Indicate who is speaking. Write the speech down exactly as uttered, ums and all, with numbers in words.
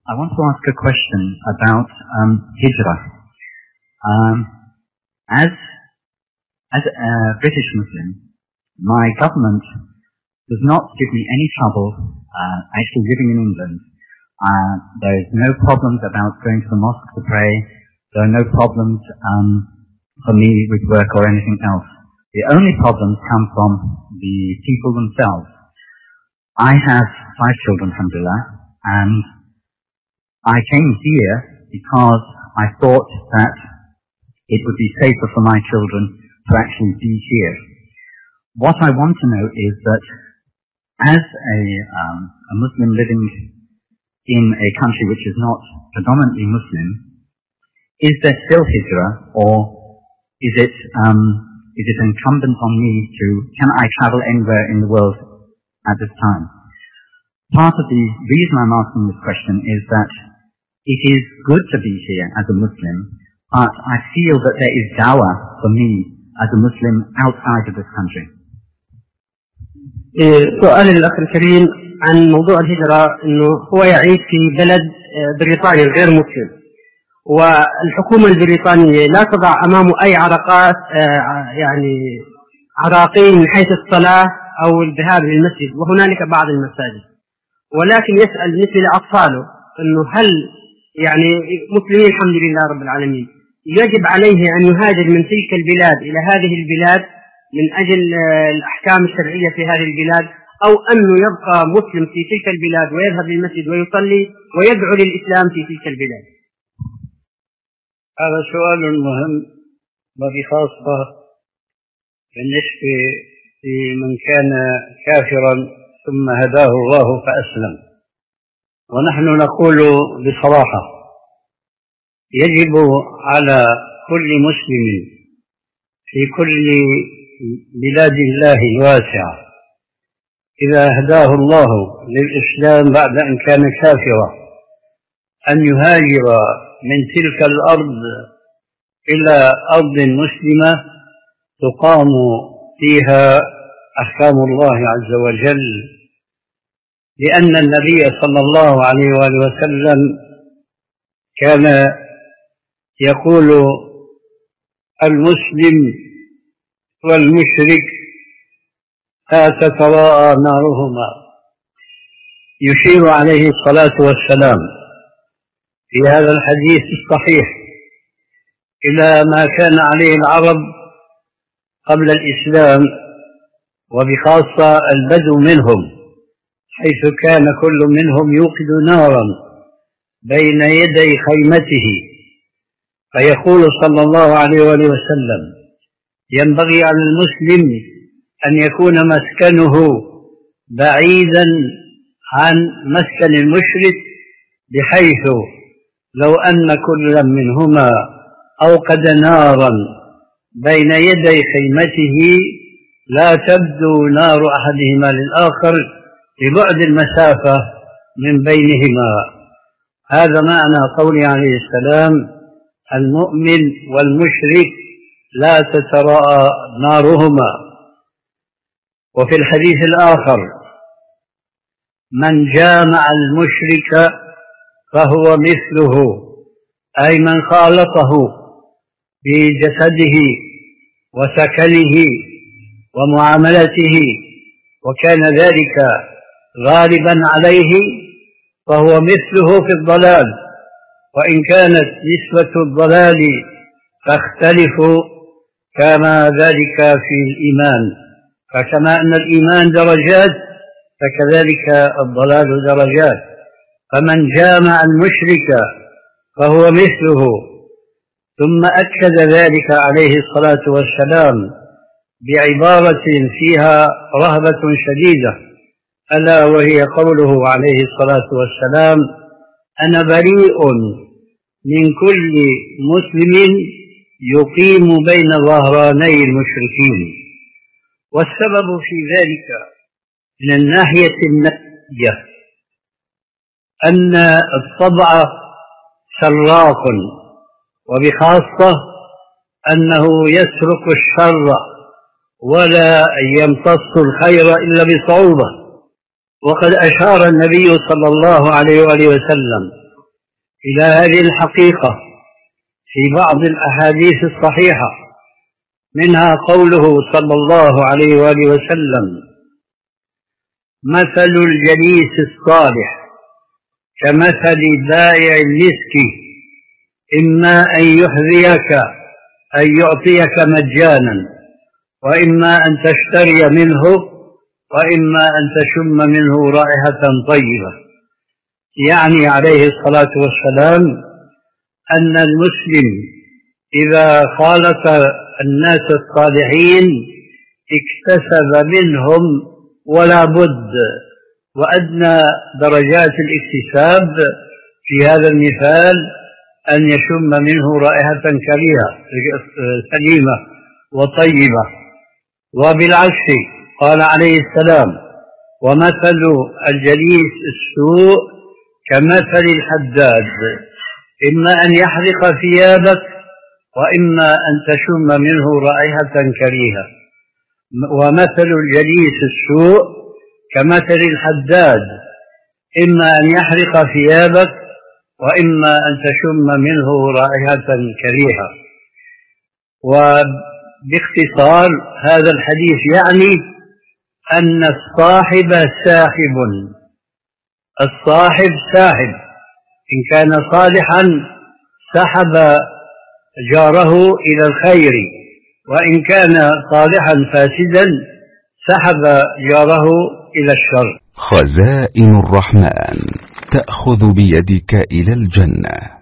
Speaker 1: I want to ask a question about um, hijrah. Um, as as a British Muslim, my government does not give me any trouble uh, actually living in England. Uh, there is no problems about going to the mosque to pray. There are no problems um, for me with work or anything else. The only problems come from the people themselves. I have five children, alhamdulillah, and I came here because I thought that it would be safer for my children to actually be here. What I want to know is that as a, um, a Muslim living in a country which is not predominantly Muslim, is there still hijrah, or is it um, is it incumbent on me to, can I travel anywhere in the world at this time? Part of the reason I'm asking this question is that it is good to be here as a Muslim, but I feel that there is dawah for me as a Muslim outside of this country.
Speaker 2: سؤال الأخ الكريم عن موضوع الهجرة أنه هو يعيش في بلد بريطاني غير مسلم، والحكومة البريطانية لا تضع أمامه أي عراقات يعني عراقيل من حيث الصلاة أو الذهاب للمسجد، وهنالك بعض المساجد، ولكن يسأل مثل أطفاله أنه هل يعني مسلمين الحمد لله رب العالمين يجب عليه أن يهاجر من تلك البلاد إلى هذه البلاد من أجل الأحكام الشرعية في هذه البلاد، أو أنه يبقى مسلم في تلك البلاد ويذهب للمسجد ويصلي ويدعو للإسلام في تلك البلاد؟
Speaker 3: هذا سؤال مهم وبخاصة بالنسبة لمن كان كافرا ثم هداه الله فأسلم. ونحن نقول بصراحة يجب على كل مسلم في كل بلاد الله الواسعة إذا هداه الله للإسلام بعد أن كان كافرا أن يهاجر من تلك الأرض إلى أرض مسلمة تقام فيها أحكام الله عز وجل، لأن النبي صلى الله عليه وآله وسلم كان يقول المسلم والمشرك لا تتراءى نارهما، يشير عليه الصلاة والسلام في هذا الحديث الصحيح إلى ما كان عليه العرب قبل الإسلام، وبخاصة البدو منهم، حيث كان كل منهم يوقد نارا بين يدي خيمته، فيقول صلى الله عليه وآله وسلم ينبغي على المسلم أن يكون مسكنه بعيدا عن مسكن المشرك، بحيث لو أن كل منهما أوقد نارا بين يدي خيمته لا تبدو نار أحدهما للآخر لبعد المسافة من بينهما. هذا معنى قوله عليه السلام المؤمن والمشرك لا تتراءى نارهما. وفي الحديث الآخر من جامع المشرك فهو مثله، أي من خالطه في جسده وسكنه ومعاملته وكان ذلك غالبا عليه فهو مثله في الضلال، وإن كانت نسبة الضلال تختلف كما ذلك في الإيمان، فكما أن الإيمان درجات فكذلك الضلال درجات. فمن جامع المشرك فهو مثله، ثم أكد ذلك عليه الصلاة والسلام بعبارة فيها رهبة شديدة، ألا وهي قوله عليه الصلاة والسلام أنا بريء من كل مسلم يقيم بين ظهراني المشركين. والسبب في ذلك من الناحية النفسية أن الطبع سراق، وبخاصة أنه يسرق الشر ولا يمتص الخير إلا بصعوبة. وقد أشار النبي صلى الله عليه وآله وسلم إلى هذه الحقيقة في بعض الأحاديث الصحيحة، منها قوله صلى الله عليه وآله وسلم: مثل الجليس الصالح كمثل بائع المسك، إما أن يحذيك أن يعطيك مجانا، وإما أن تشتري منه، وإما أن تشم منه رائحة طيبة. يعني عليه الصلاة والسلام أن المسلم إذا خالط الناس الصالحين اكتسب منهم ولا بد، وأدنى درجات الاكتساب في هذا المثال أن يشم منه رائحة كريهة سليمة وطيبة. وبالعكس قال عليه السلام: ومثل الجليس السوء كمثل الحداد، إما أن يحرق ثيابك، وإما أن تشم منه رائحة كريهة. ومثل الجليس السوء كمثل الحداد، إما أن يحرق ثيابك، وإما أن تشم منه رائحة كريهة. وباختصار هذا الحديث يعني أن الصاحب ساحب، الصاحب ساحب، إن كان صالحا سحب جاره إلى الخير، وإن كان صالحا فاسدا سحب جاره إلى الشر.
Speaker 4: خزائن الرحمن تأخذ بيدك إلى الجنة.